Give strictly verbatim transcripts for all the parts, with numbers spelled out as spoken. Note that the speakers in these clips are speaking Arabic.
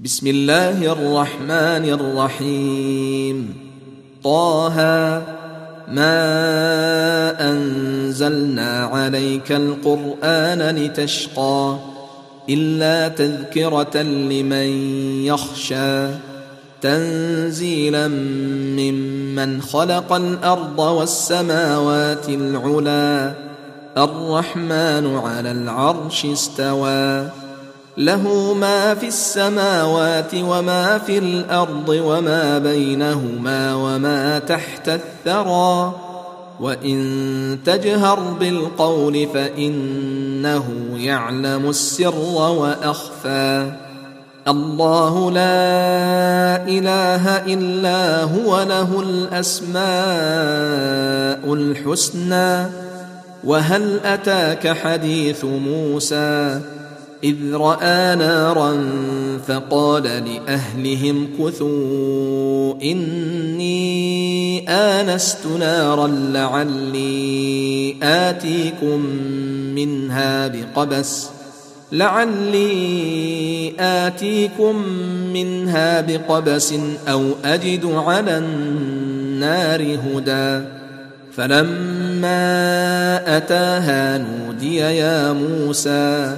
بسم الله الرحمن الرحيم. طه ما أنزلنا عليك القرآن لتشقى إلا تذكرة لمن يخشى تنزيلا ممن خلق الأرض والسماوات العلى الرحمن على العرش استوى له ما في السماوات وما في الأرض وما بينهما وما تحت الثرى وإن تجهر بالقول فإنه يعلم السر وأخفى الله لا إله إلا هو له الأسماء الحسنى وهل أتاك حديث موسى إذ رأى نارا فقال لأهلهم كثوا إني آنست نارا لعلي آتيكم منها بقبس لعلي آتيكم منها بقبس أو أجد على النار هدى فلما أتاها نودي يا موسى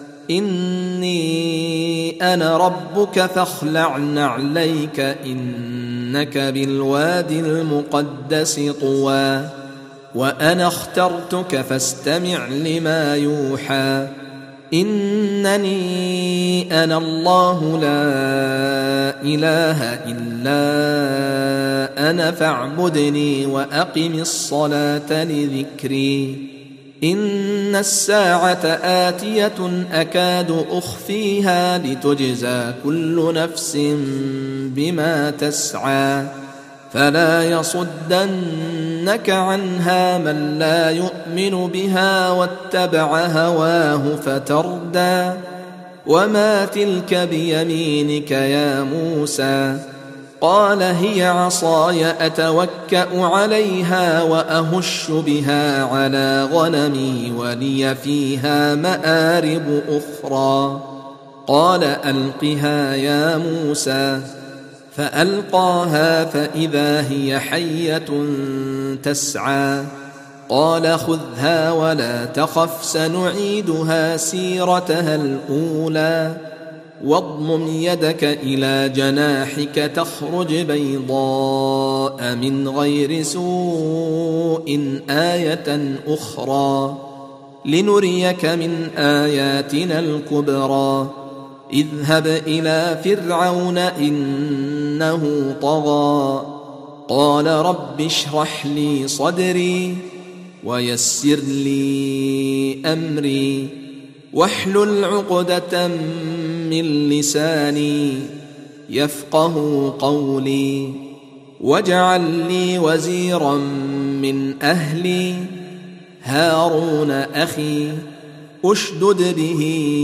إني أنا ربك فاخلع نعليك إنك بالوادي المقدس طوى وأنا اخترتك فاستمع لما يوحى إنني أنا الله لا إله إلا أنا فاعبدني وأقم الصلاة لذكري إن الساعة آتية أكاد أخفيها لتجزى كل نفس بما تسعى فلا يصدنك عنها من لا يؤمن بها واتبع هواه فتردى وما تلك بيمينك يا موسى قال هي عصاي أتوكأ عليها وأهش بها على غنمي ولي فيها مآرب أخرى قال ألقها يا موسى فألقاها فإذا هي حية تسعى قال خذها ولا تخف سنعيدها سيرتها الأولى واضمم يدك إلى جناحك تخرج بيضاء من غير سوء آية أخرى لنريك من آياتنا الكبرى اذهب إلى فرعون إنه طغى قال رب اشرح لي صدري ويسر لي أمري واحلل عقدة من لساني يفقه قولي واجعل لي وزيرا من أهلي هارون أخي أشدد به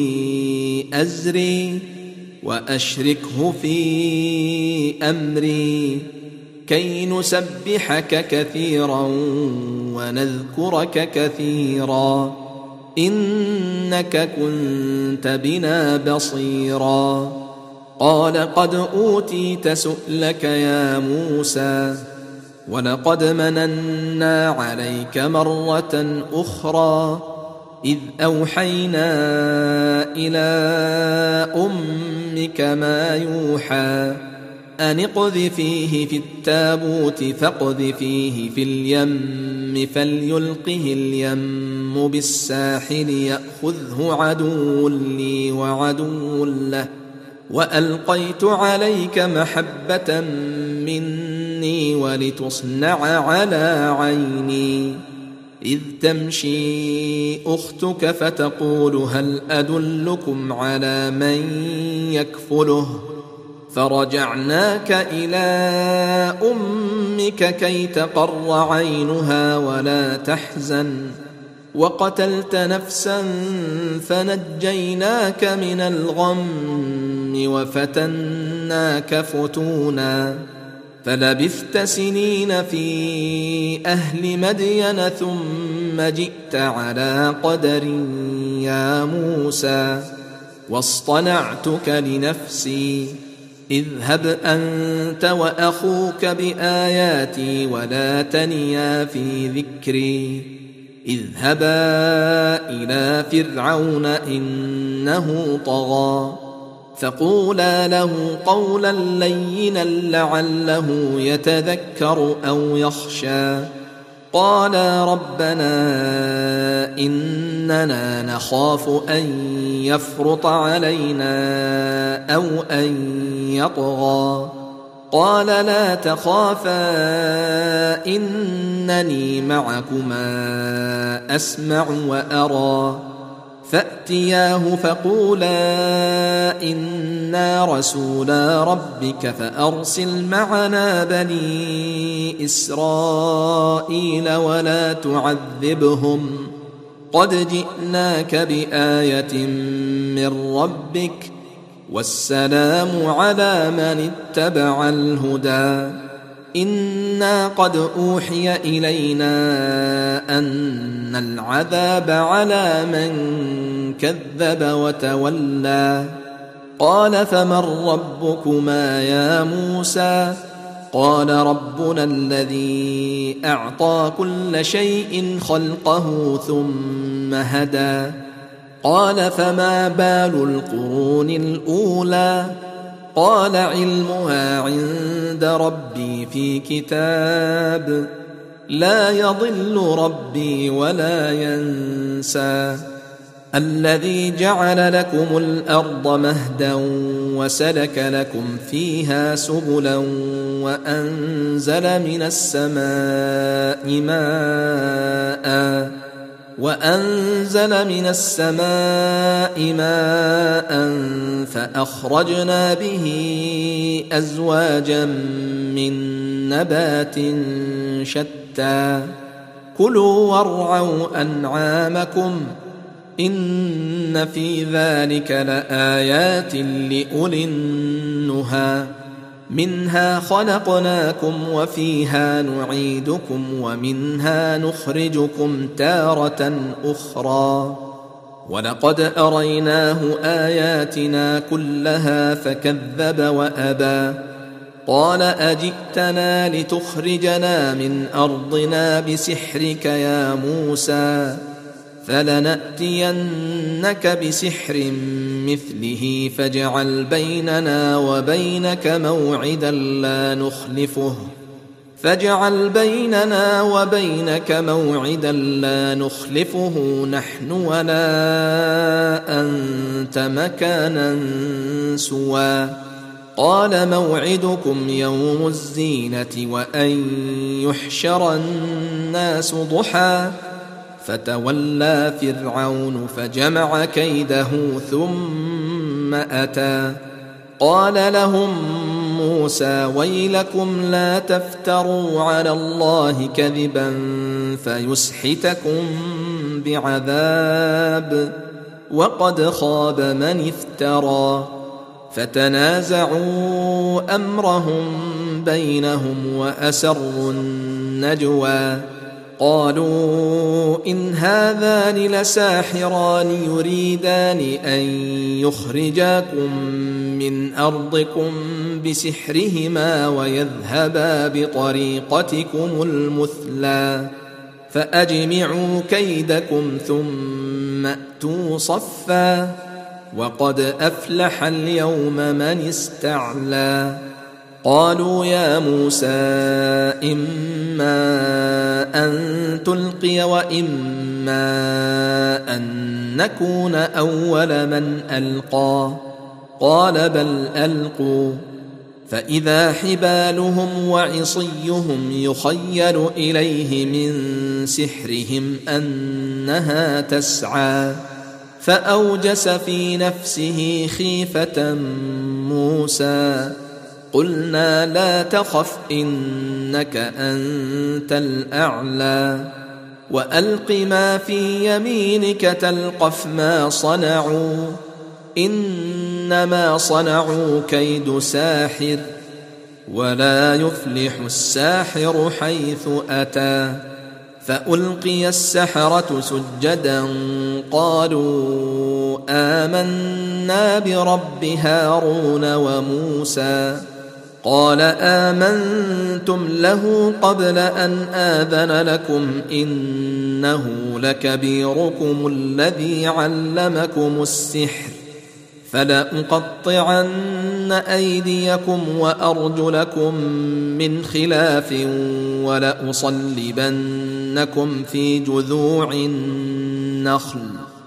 أزري وأشركه في أمري كي نسبحك كثيرا ونذكرك كثيرا إنك كنت بنا بصيرا قال قد أوتيت سؤلك يا موسى ولقد مننا عليك مرة أخرى إذ أوحينا إلى أمك ما يوحى أن اقذفيه في التابوت فاقذفيه في اليم فليلقه اليم بالساحل يأخذه عدو لي وعدو له وألقيت عليك محبة مني ولتصنع على عيني إذ تمشي أختك فتقول هل أدلكم على من يكفله فرجعناك إلى أمك كي تقر عينها ولا تحزن وقتلت نفسا فنجيناك من الغم وفتناك فتونا فلبثت سنين في أهل مدين ثم جئت على قدر يا موسى واصطنعتك لنفسي اذهب أنت وأخوك بآياتي ولا تنيا في ذكري اذهبا إلى فرعون إنه طغى فقولا له قولا لينا لعله يتذكر أو يخشى قالا ربنا إننا نخاف أن يفرط علينا أو أن يطغى قال لا تخافا إنني معكما أسمع وأرى فأتياه فقولا إنا رسولا ربك فأرسل معنا بني إسرائيل ولا تعذبهم قد جئناك بآية من ربك والسلام على من اتبع الهدى إنا قد أوحي إلينا أن العذاب على من كذب وتولى قال فمن ربكما يا موسى قال ربنا الذي أعطى كل شيء خلقه ثم هدى قال فما بال القرون الأولى قال علمها عند ربي في كتاب لا يضل ربي ولا ينسى الذي جعل لكم الأرض مهدا وسلك لكم فيها سبلا وأنزل من السماء ماء وأنزل من السماء ماء فأخرجنا به أزواجا من نبات شتى كلوا وارعوا أنعامكم إن في ذلك لآيات لأولي النهى منها خلقناكم وفيها نعيدكم ومنها نخرجكم تارة أخرى ولقد أريناه آياتنا كلها فكذب وأبى قال أجئتنا لتخرجنا من أرضنا بسحرك يا موسى فلنأتينك بسحر مثله فاجعل بيننا وبينك موعدا لا نخلفه فاجعل بيننا وبينك موعدا لا نخلفه نحن ولا أنت مكانا سوى قال موعدكم يوم الزينة وأن يحشر الناس ضحى فتولى فرعون فجمع كيده ثم أتى قال لهم موسى ويلكم لا تفتروا على الله كذبا فيسحتكم بعذاب وقد خاب من افترى فتنازعوا أمرهم بينهم وأسروا النجوى قالوا إن هذان لساحران يريدان أن يخرجاكم من أرضكم بسحرهما ويذهبا بطريقتكم المثلى فأجمعوا كيدكم ثم أتوا صفا وقد أفلح اليوم من استعلى قالوا يا موسى إما أن تلقي وإما أن نكون أول من ألقى قال بل ألقوا فإذا حبالهم وعصيهم يخيل إليه من سحرهم أنها تسعى فأوجس في نفسه خيفة موسى قلنا لا تخف إنك أنت الأعلى وألق ما في يمينك تلقف ما صنعوا إنما صنعوا كيد ساحر ولا يفلح الساحر حيث أتى فألقي السحرة سجدا قالوا آمنا برب هارون وموسى قال آمنتم له قبل أن آذن لكم إنه لكبيركم الذي علمكم السحر فلأقطعن أيديكم وأرجلكم من خلاف ولأصلبنكم في جذوع النخل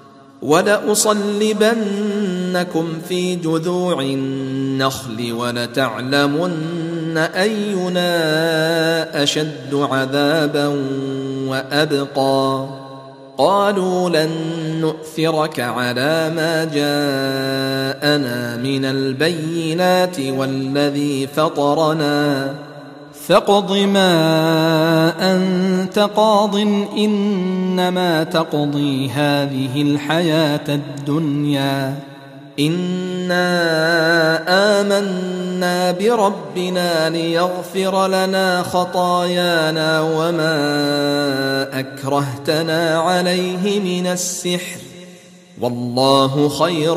ولأصلبنكم في جذوع النخل ولتعلمن أينا أشد عذابا وأبقى قالوا لن نؤثرك على ما جاءنا من البينات والذي فطرنا فاقض ما أنت قاض إنما تقضي هذه الحياة الدنيا إنا آمنا بربنا ليغفر لنا خطايانا وما أكرهتنا عليه من السحر والله خير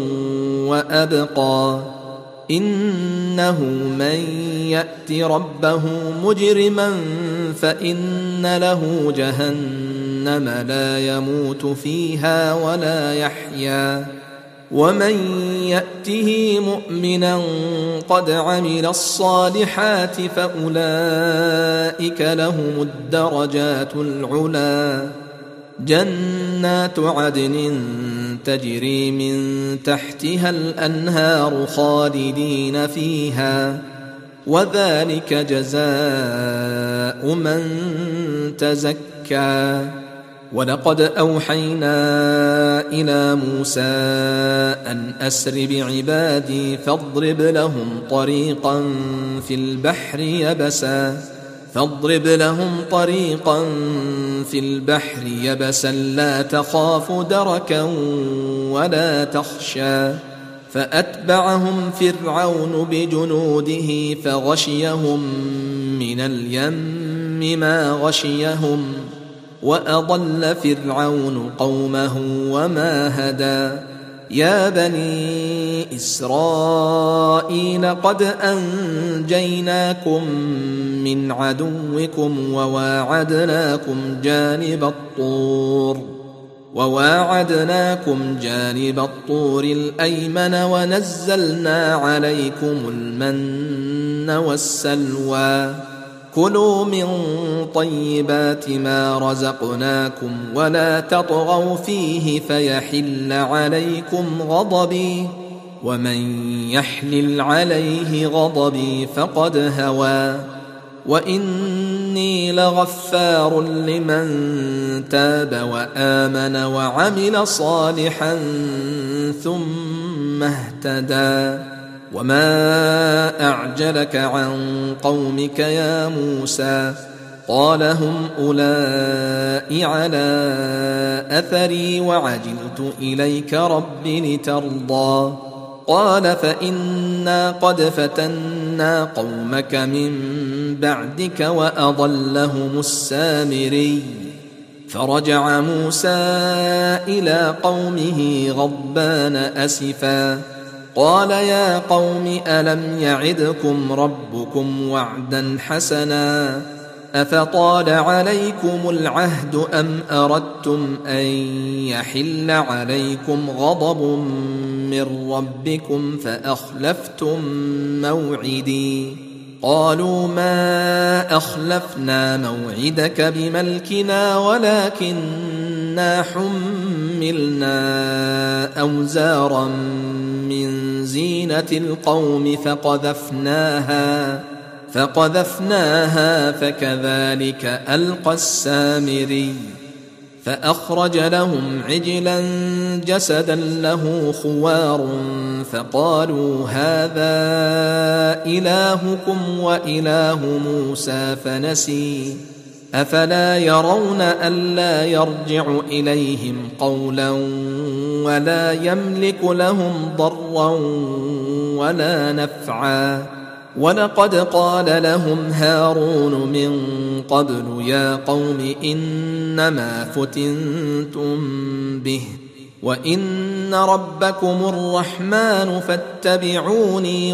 وأبقى إنه من يأت ربه مجرما فإن له جهنم لا يموت فيها ولا يحيا ومن يأته مؤمنا قد عمل الصالحات فأولئك لهم الدرجات العلى جنات عدن تجري من تحتها الأنهار خالدين فيها وذلك جزاء من تزكى ولقد أوحينا إلى موسى أن أسر بعبادي فاضرب لهم طريقا في البحر يبسا فاضرب لهم طريقا في البحر يبسا لا تخاف دركا ولا تخشى فأتبعهم فرعون بجنوده فغشيهم من اليم ما غشيهم وأضل فرعون قومه وما هدى يا بني إسرائيل قد أنجيناكم من عدوكم وواعدناكم جانب الطور وواعدناكم جانب الطور الأيمن ونزلنا عليكم المن والسلوى كلوا من طيبات ما رزقناكم ولا تطغوا فيه فيحل عليكم غضبي ومن يحلل عليه غضبي فقد هوى وإني لغفار لمن تاب وآمن وعمل صالحا ثم اهتدى وما أعجلك عن قومك يا موسى قال هم أولئك على أثري وعجلت إليك رب لترضى قال فإنا قد فتنا قومك من بعدك وأضلهم السامري فرجع موسى إلى قومه غضبان أسفا قال يا قوم ألم يعدكم ربكم وعدا حسنا أفطال عليكم العهد أم أردتم أن يحل عليكم غضب من ربكم فأخلفتم موعدي قالوا ما أخلفنا موعدك بملكنا ولكننا حملنا أوزارا من زينة القوم فقذفناها فقذفناها فكذلك ألقى السامري فأخرج لهم عجلا جسدا له خوار فقالوا هذا إلهكم وإله موسى فنسي أفلا يرون ألا يرجع إليهم قولا ولا يملك لهم ضرا ولا نفعا ولقد قال لهم هارون من قبل يا قوم إنما فتنتم به وإن ربكم الرحمن فاتبعوني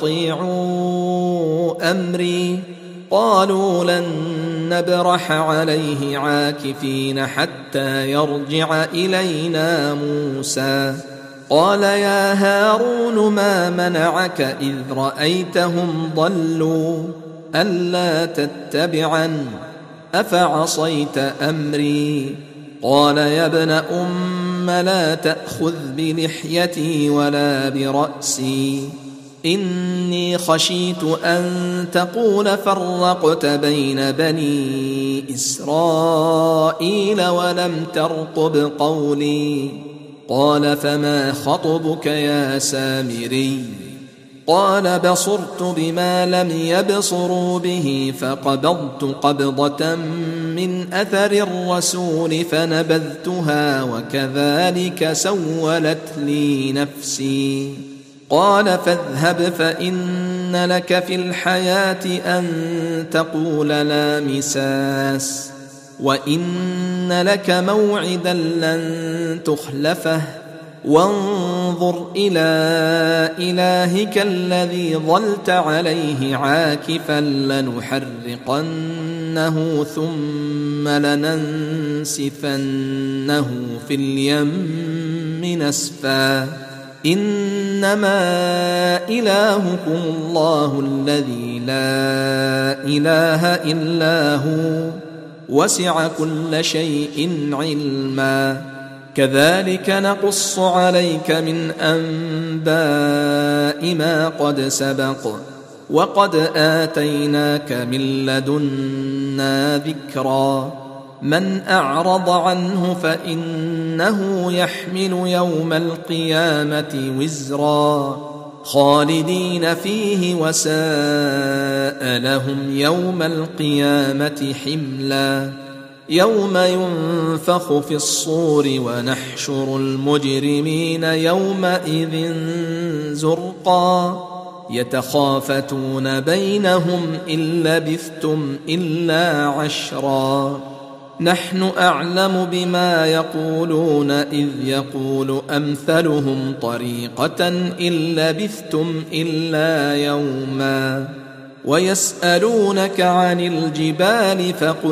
وأطيعوا أمري قالوا لن نبرح عليه عاكفين حتى يرجع إلينا موسى قال يا هارون ما منعك إذ رأيتهم ضلوا ألا تتبعن أفعصيت أمري قال يا ابن أم لا تأخذ بلحيتي ولا برأسي إني خشيت أن تقول فرقت بين بني إسرائيل ولم ترقب قولي قال فما خطبك يا سامري قال بصرت بما لم يبصروا به فقبضت قبضة من أثر الرسول فنبذتها وكذلك سولت لي نفسي قال فاذهب فإن لك في الحياة أن تقول لا مساس وإن لك موعدا لن تخلفه وانظر إلى إلهك الذي ظلت عليه عاكفا لنحرقنه ثم لننسفنه في اليم نسفا إنما إلهكم الله الذي لا إله إلا هو وسع كل شيء علما كذلك نقص عليك من أنباء ما قد سبق وقد آتيناك من لدنا ذكرا من أعرض عنه فإنه يحمل يوم القيامة وزرا خالدين فيه وساء لهم يوم القيامة حملا يوم ينفخ في الصور ونحشر المجرمين يومئذ زرقا يتخافتون بينهم إن لبثتم إلا عشرا نحن أعلم بما يقولون إذ يقول أمثلهم طريقة إن لبثتم إلا يوما ويسألونك عن الجبال فقل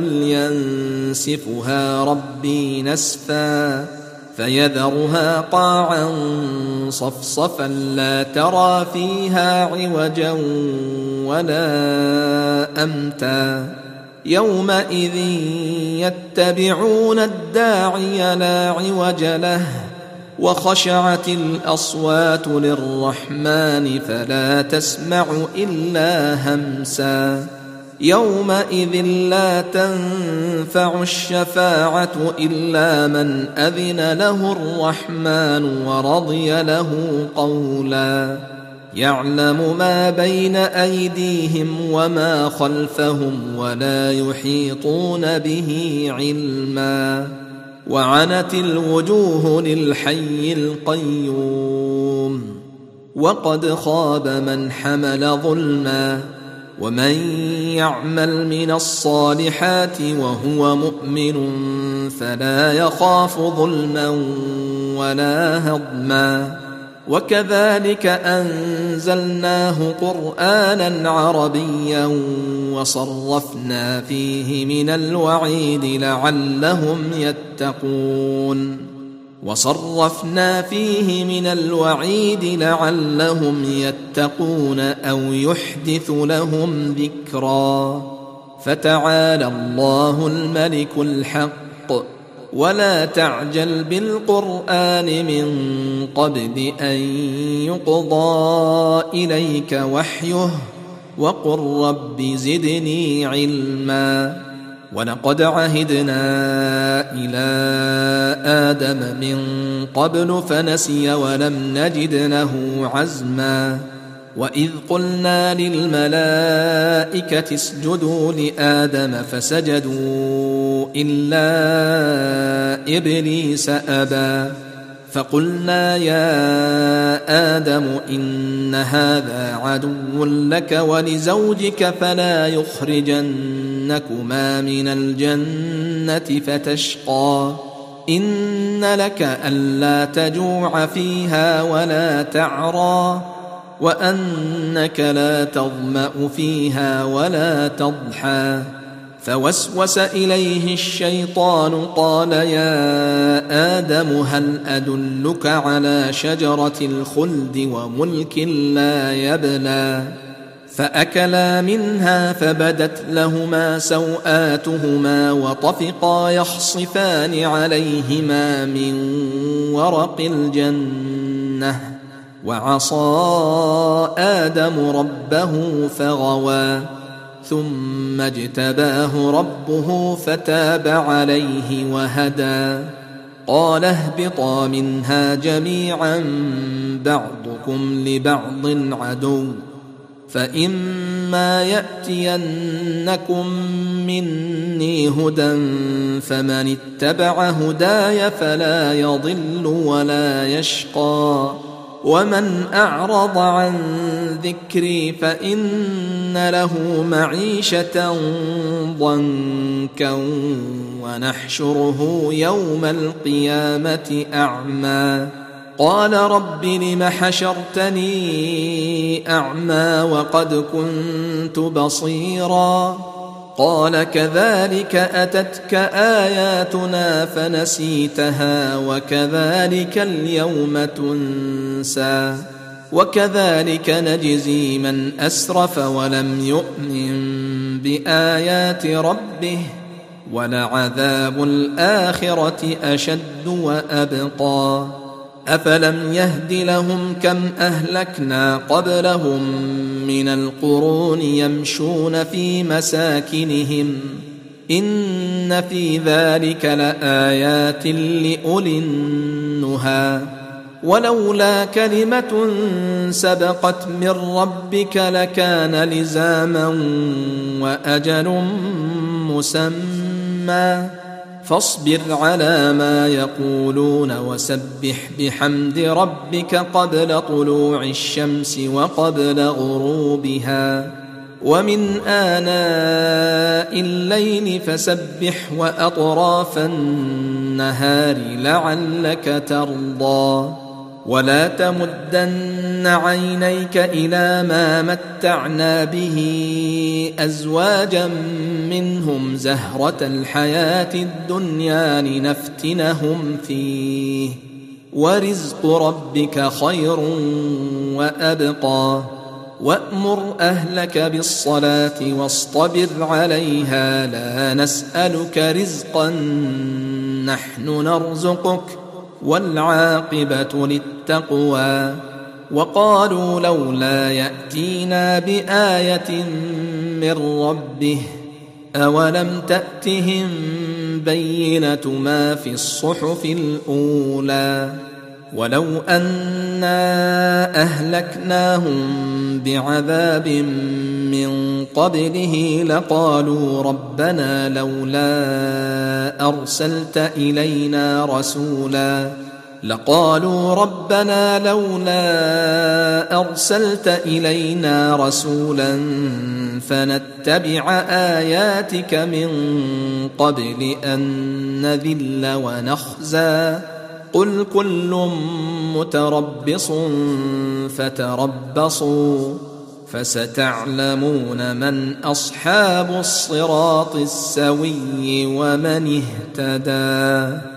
ينسفها ربي نسفا فيذرها قاعا صفصفا لا ترى فيها عوجا ولا أمتا يومئذ يتبعون الداعي لا عوج له وخشعت الأصوات للرحمن فلا تسمع إلا همسا يومئذ لا تنفع الشفاعة إلا من أذن له الرحمن ورضي له قولا يعلم ما بين أيديهم وما خلفهم ولا يحيطون به علما وعنت الوجوه للحي القيوم وقد خاب من حمل ظلما ومن يعمل من الصالحات وهو مؤمن فلا يخاف ظلما ولا هضما وكذلك أنزلناه قرآنا عربيا وصرفنا فيه من الوعيد لعلهم يتقون وصرفنا فيه من الوعيد لعلهم يتقون أو يحدث لهم ذكرا فتعالى الله الملك الحق ولا تعجل بالقرآن من قبل أن يقضى إليك وحيه وقل رب زدني علما ولقد عهدنا إلى آدم من قبل فنسي ولم نجد له عزما وإذ قلنا للملائكة اسجدوا لآدم فسجدوا إلا إبليس أبى فقلنا يا آدم إن هذا عدو لك ولزوجك فلا يخرجنكما من الجنة فتشقى إن لك ألا تجوع فيها ولا تعرى وأنك لا تظمأ فيها ولا تضحى فوسوس إليه الشيطان قال يا آدم هل أدلك على شجرة الخلد وملك لا يبلى فأكلا منها فبدت لهما سوآتهما وطفقا يخصفان عليهما من ورق الجنة وعصى آدم ربه فغوى ثم اجتباه ربه فتاب عليه وهدى قال اهبطا منها جميعا بعضكم لبعض عدو فإما يأتينكم مني هدى فمن اتبع هداي فلا يضل ولا يشقى ومن أعرض عن ذكري فإن له معيشة ضنكا ونحشره يوم القيامة أعمى قال رب لم حشرتني أعمى وقد كنت بصيرا قال كذلك أتتك آياتنا فنسيتها وكذلك اليوم تنسى وكذلك نجزي من أسرف ولم يؤمن بآيات ربه ولعذاب الآخرة أشد وأبقى أفلم يهد لهم كم أهلكنا قبلهم من القرون يمشون في مساكنهم إن في ذلك لآيات لأولي النهى ولولا كلمة سبقت من ربك لكان لزاما وأجل مسمى فاصبر على ما يقولون وسبح بحمد ربك قبل طلوع الشمس وقبل غروبها ومن آناء الليل فسبح وأطراف النهار لعلك ترضى ولا تمدن عينيك إلى ما متعنا به أزواجا منهم زهرة الحياة الدنيا لنفتنهم فيه ورزق ربك خير وأبقى وأمر أهلك بالصلاة واصطبر عليها لا نسألك رزقا نحن نرزقك والعاقبة للتقوى وقالوا لولا يأتينا بآية من ربه أولم تأتهم بينة ما في الصحف الأولى ولو أنا أهلكناهم بعذاب من قبله لقالوا ربنا لولا أرسلت إلينا رسولا لقالوا ربنا لولا أرسلت إلينا رسولا فنتبع آياتك من قبل أن نذل ونخزى قل كل متربص فتربصوا فستعلمون من أصحاب الصراط السوي ومن اهتدى.